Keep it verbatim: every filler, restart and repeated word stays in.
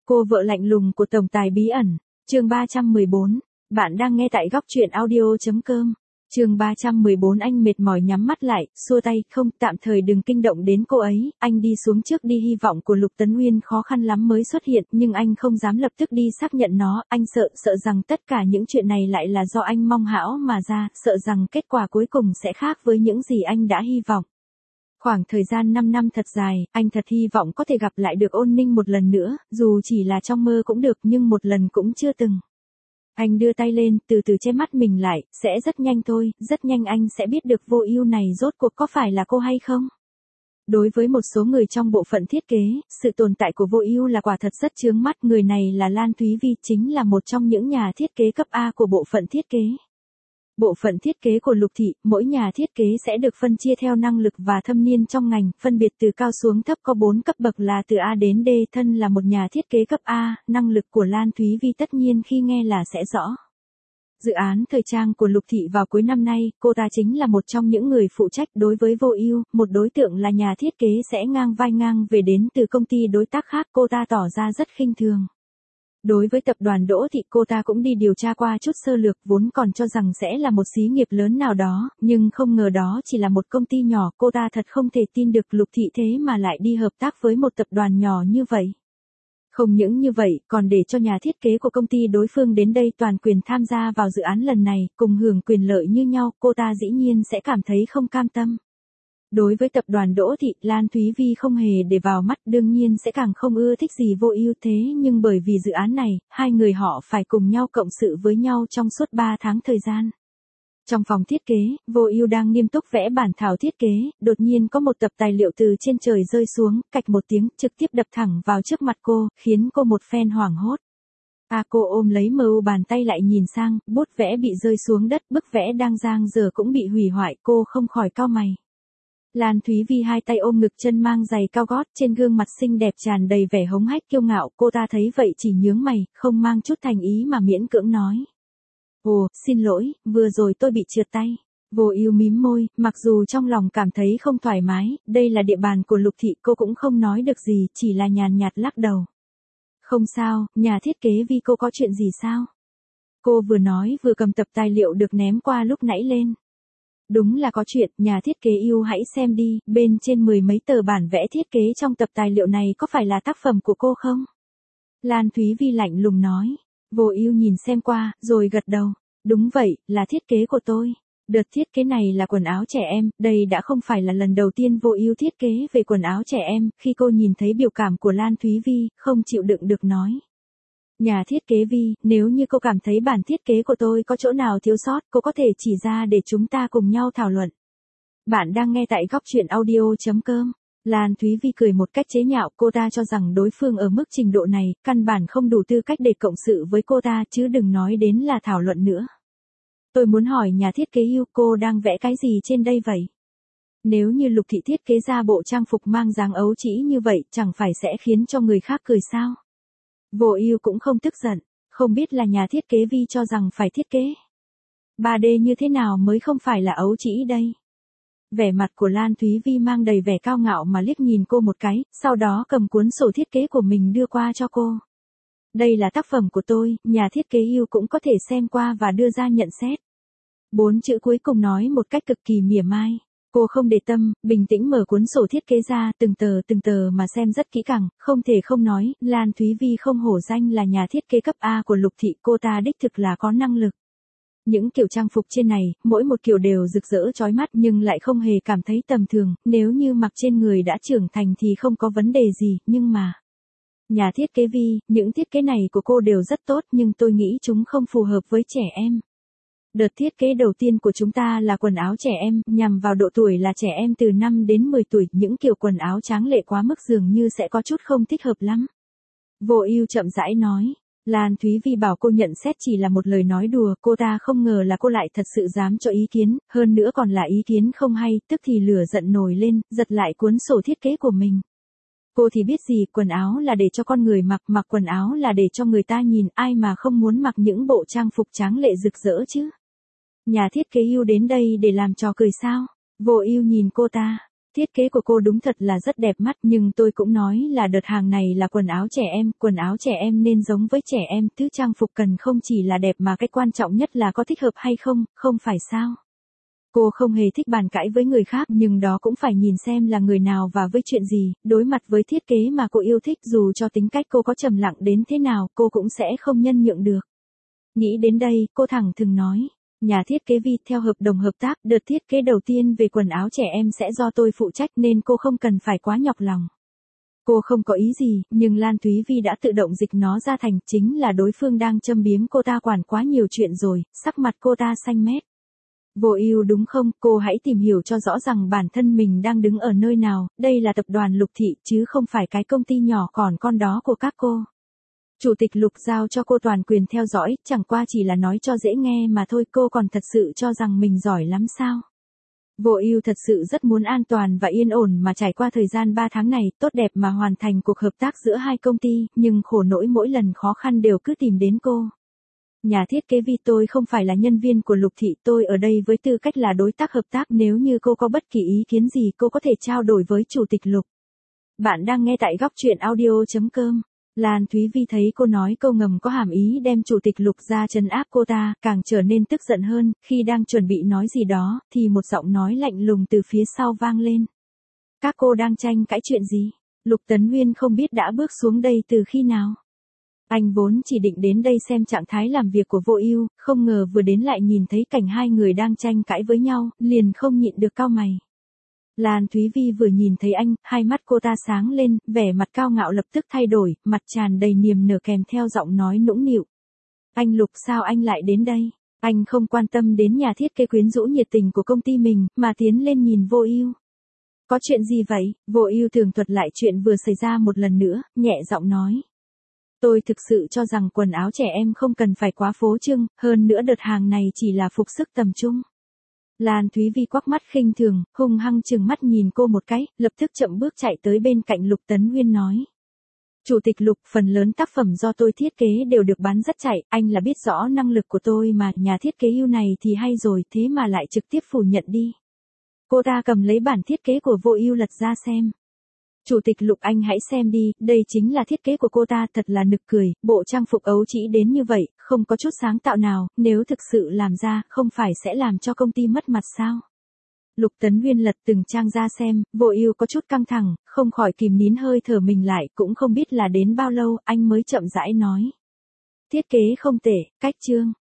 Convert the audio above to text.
Cô vợ lạnh lùng của tổng tài bí ẩn, chương ba trăm mười bốn. Bạn đang nghe tại góc truyện audio.com. Chương ba trăm mười bốn. Anh mệt mỏi nhắm mắt lại, xua tay, không, tạm thời đừng kinh động đến cô ấy, anh đi xuống trước đi. Hy vọng của Lục Tấn Uyên khó khăn lắm mới xuất hiện, nhưng anh không dám lập tức đi xác nhận nó, anh sợ, sợ rằng tất cả những chuyện này lại là do anh mong hão mà ra, sợ rằng kết quả cuối cùng sẽ khác với những gì anh đã hy vọng. Khoảng thời gian năm năm thật dài, anh thật hy vọng có thể gặp lại được Ôn Ninh một lần nữa, dù chỉ là trong mơ cũng được, nhưng một lần cũng chưa từng. Anh đưa tay lên, từ từ che mắt mình lại, sẽ rất nhanh thôi, rất nhanh anh sẽ biết được Vô Ưu này rốt cuộc có phải là cô hay không. Đối với một số người trong bộ phận thiết kế, sự tồn tại của Vô Ưu là quả thật rất chướng mắt, người này là Lan Thúy Vi, chính là một trong những nhà thiết kế cấp A của bộ phận thiết kế. Bộ phận thiết kế của Lục Thị, mỗi nhà thiết kế sẽ được phân chia theo năng lực và thâm niên trong ngành, phân biệt từ cao xuống thấp, có bốn cấp bậc là từ A đến D. Thân là một nhà thiết kế cấp A, năng lực của Lan Thúy Vi tất nhiên khi nghe là sẽ rõ. Dự án thời trang của Lục Thị vào cuối năm nay, cô ta chính là một trong những người phụ trách. Đối với Vô Ưu, một đối tượng là nhà thiết kế sẽ ngang vai ngang về đến từ công ty đối tác khác, cô ta tỏ ra rất khinh thường. Đối với tập đoàn Đỗ Thị, cô ta cũng đi điều tra qua chút sơ lược, vốn còn cho rằng sẽ là một xí nghiệp lớn nào đó, nhưng không ngờ đó chỉ là một công ty nhỏ, cô ta thật không thể tin được Lục Thị thế mà lại đi hợp tác với một tập đoàn nhỏ như vậy. Không những như vậy, còn để cho nhà thiết kế của công ty đối phương đến đây toàn quyền tham gia vào dự án lần này, cùng hưởng quyền lợi như nhau, cô ta dĩ nhiên sẽ cảm thấy không cam tâm. Đối với tập đoàn Đỗ Thị, Lan Thúy Vi không hề để vào mắt, đương nhiên sẽ càng không ưa thích gì Vô Ưu, thế nhưng bởi vì dự án này, hai người họ phải cùng nhau cộng sự với nhau trong suốt ba tháng thời gian. Trong phòng thiết kế, Vô Ưu đang nghiêm túc vẽ bản thảo thiết kế, đột nhiên có một tập tài liệu từ trên trời rơi xuống, cạch một tiếng, trực tiếp đập thẳng vào trước mặt cô, khiến cô một phen hoảng hốt. À, cô ôm lấy mờ u bàn tay lại nhìn sang, bút vẽ bị rơi xuống đất, bức vẽ đang dang dở cũng bị hủy hoại, cô không khỏi cau mày. Lan Thúy Vi hai tay ôm ngực, chân mang giày cao gót, trên gương mặt xinh đẹp tràn đầy vẻ hống hách kiêu ngạo, cô ta thấy vậy chỉ nhướng mày, không mang chút thành ý mà miễn cưỡng nói. Ồ, xin lỗi, vừa rồi tôi bị trượt tay. Vô Ưu mím môi, mặc dù trong lòng cảm thấy không thoải mái, đây là địa bàn của Lục Thị, cô cũng không nói được gì, chỉ là nhàn nhạt lắc đầu. Không sao, nhà thiết kế Vi, cô có chuyện gì sao? Cô vừa nói vừa cầm tập tài liệu được ném qua lúc nãy lên. Đúng là có chuyện, nhà thiết kế yêu hãy xem đi, bên trên mười mấy tờ bản vẽ thiết kế trong tập tài liệu này có phải là tác phẩm của cô không? Lan Thúy Vi lạnh lùng nói. Vô Ưu nhìn xem qua, rồi gật đầu. Đúng vậy, là thiết kế của tôi. Đợt thiết kế này là quần áo trẻ em, đây đã không phải là lần đầu tiên Vô Ưu thiết kế về quần áo trẻ em, khi cô nhìn thấy biểu cảm của Lan Thúy Vi, không chịu đựng được nói. Nhà thiết kế Vi, nếu như cô cảm thấy bản thiết kế của tôi có chỗ nào thiếu sót, cô có thể chỉ ra để chúng ta cùng nhau thảo luận. Bạn đang nghe tại góc truyện audio.com. Lan Thúy Vi cười một cách chế nhạo, cô ta cho rằng đối phương ở mức trình độ này, căn bản không đủ tư cách để cộng sự với cô ta, chứ đừng nói đến là thảo luận nữa. Tôi muốn hỏi nhà thiết kế yêu, cô đang vẽ cái gì trên đây vậy? Nếu như Lục Thị thiết kế ra bộ trang phục mang dáng ấu trĩ như vậy, chẳng phải sẽ khiến cho người khác cười sao? Vô Ưu cũng không tức giận, không biết là nhà thiết kế Vi cho rằng phải thiết kế ba D như thế nào mới không phải là ấu trĩ đây? Vẻ mặt của Lan Thúy Vi mang đầy vẻ cao ngạo mà liếc nhìn cô một cái, sau đó cầm cuốn sổ thiết kế của mình đưa qua cho cô. Đây là tác phẩm của tôi, nhà thiết kế yêu cũng có thể xem qua và đưa ra nhận xét. Bốn chữ cuối cùng nói một cách cực kỳ mỉa mai. Cô không để tâm, bình tĩnh mở cuốn sổ thiết kế ra, từng tờ từng tờ mà xem rất kỹ càng, không thể không nói, Lan Thúy Vi không hổ danh là nhà thiết kế cấp A của Lục Thị, cô ta đích thực là có năng lực. Những kiểu trang phục trên này, mỗi một kiểu đều rực rỡ chói mắt nhưng lại không hề cảm thấy tầm thường, nếu như mặc trên người đã trưởng thành thì không có vấn đề gì, nhưng mà... Nhà thiết kế Vi, những thiết kế này của cô đều rất tốt nhưng tôi nghĩ chúng không phù hợp với trẻ em. Đợt thiết kế đầu tiên của chúng ta là quần áo trẻ em, nhằm vào độ tuổi là trẻ em từ năm đến mười tuổi, những kiểu quần áo tráng lệ quá mức dường như sẽ có chút không thích hợp lắm. Vô Ưu chậm rãi nói. Lan Thúy Vi bảo cô nhận xét chỉ là một lời nói đùa, cô ta không ngờ là cô lại thật sự dám cho ý kiến, hơn nữa còn là ý kiến không hay, tức thì lửa giận nổi lên, giật lại cuốn sổ thiết kế của mình. Cô thì biết gì, quần áo là để cho con người mặc, mặc quần áo là để cho người ta nhìn, ai mà không muốn mặc những bộ trang phục tráng lệ rực rỡ chứ. Nhà thiết kế yêu đến đây để làm trò cười sao? Vô Ưu nhìn cô ta. Thiết kế của cô đúng thật là rất đẹp mắt, nhưng tôi cũng nói là đợt hàng này là quần áo trẻ em, quần áo trẻ em nên giống với trẻ em, thứ trang phục cần không chỉ là đẹp mà cái quan trọng nhất là có thích hợp hay không, không phải sao? Cô không hề thích bàn cãi với người khác, nhưng đó cũng phải nhìn xem là người nào và với chuyện gì, đối mặt với thiết kế mà cô yêu thích, dù cho tính cách cô có trầm lặng đến thế nào, cô cũng sẽ không nhân nhượng được. Nghĩ đến đây, cô thẳng thừng nói. Nhà thiết kế Vi, theo hợp đồng hợp tác, đợt thiết kế đầu tiên về quần áo trẻ em sẽ do tôi phụ trách nên cô không cần phải quá nhọc lòng. Cô không có ý gì, nhưng Lan Thúy Vi đã tự động dịch nó ra thành chính là đối phương đang châm biếm cô ta quản quá nhiều chuyện rồi, sắc mặt cô ta xanh mét. Vô ưu đúng không, cô hãy tìm hiểu cho rõ rằng bản thân mình đang đứng ở nơi nào, đây là tập đoàn Lục Thị chứ không phải cái công ty nhỏ còn con đó của các cô. Chủ tịch Lục giao cho cô toàn quyền theo dõi, chẳng qua chỉ là nói cho dễ nghe mà thôi, cô còn thật sự cho rằng mình giỏi lắm sao? Vô ưu thật sự rất muốn an toàn và yên ổn mà trải qua thời gian ba tháng này, tốt đẹp mà hoàn thành cuộc hợp tác giữa hai công ty, nhưng khổ nỗi mỗi lần khó khăn đều cứ tìm đến cô. Nhà thiết kế Vi, tôi không phải là nhân viên của Lục Thị, tôi ở đây với tư cách là đối tác hợp tác, nếu như cô có bất kỳ ý kiến gì cô có thể trao đổi với Chủ tịch Lục. Bạn đang nghe tại góc truyện audio chấm com. Lan Thúy Vi thấy cô nói câu ngầm có hàm ý đem Chủ tịch Lục ra trấn áp cô ta, càng trở nên tức giận hơn, khi đang chuẩn bị nói gì đó, thì một giọng nói lạnh lùng từ phía sau vang lên. Các cô đang tranh cãi chuyện gì? Lục Tấn Nguyên không biết đã bước xuống đây từ khi nào. Anh vốn chỉ định đến đây xem trạng thái làm việc của Vô Ưu, không ngờ vừa đến lại nhìn thấy cảnh hai người đang tranh cãi với nhau, liền không nhịn được cau mày. Lan Thúy Vi vừa nhìn thấy anh, hai mắt cô ta sáng lên, vẻ mặt cao ngạo lập tức thay đổi, mặt tràn đầy niềm nở kèm theo giọng nói nũng nịu. Anh Lục, sao anh lại đến đây? Anh không quan tâm đến nhà thiết kế quyến rũ nhiệt tình của công ty mình, mà tiến lên nhìn Vô Ưu. Có chuyện gì vậy? Vô Ưu tường thuật lại chuyện vừa xảy ra một lần nữa, nhẹ giọng nói. Tôi thực sự cho rằng quần áo trẻ em không cần phải quá phô trương, hơn nữa đợt hàng này chỉ là phục sức tầm trung. Lan Thúy Vi quắc mắt khinh thường, hung hăng trừng mắt nhìn cô một cái, lập tức chậm bước chạy tới bên cạnh Lục Tấn Nguyên nói. Chủ tịch Lục, phần lớn tác phẩm do tôi thiết kế đều được bán rất chạy, anh là biết rõ năng lực của tôi mà, nhà thiết kế ưu này thì hay rồi, thế mà lại trực tiếp phủ nhận đi. Cô ta cầm lấy bản thiết kế của Vô Ưu lật ra xem. Chủ tịch Lục, anh hãy xem đi, đây chính là thiết kế của cô ta, thật là nực cười, bộ trang phục ấu trĩ đến như vậy, không có chút sáng tạo nào, nếu thực sự làm ra, không phải sẽ làm cho công ty mất mặt sao? Lục Tấn Nguyên lật từng trang ra xem, Vô Ưu có chút căng thẳng, không khỏi kìm nín hơi thở mình lại, cũng không biết là đến bao lâu, anh mới chậm rãi nói. Thiết kế không tệ, cách chương,